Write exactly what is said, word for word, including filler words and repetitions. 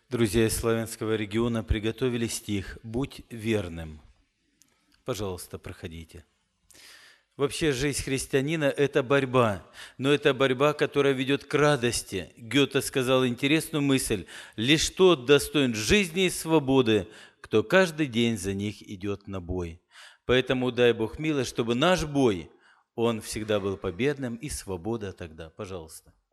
Друзья из славянского региона приготовили стих «Будь верным». Пожалуйста, проходите. Вообще жизнь христианина – это борьба, но это борьба, которая ведет к радости. Гёте сказал интересную мысль: «Лишь тот достоин жизни и свободы, кто каждый день за них идет на бой». Поэтому дай Бог милость, чтобы наш бой, он всегда был победным, и свобода тогда. Пожалуйста.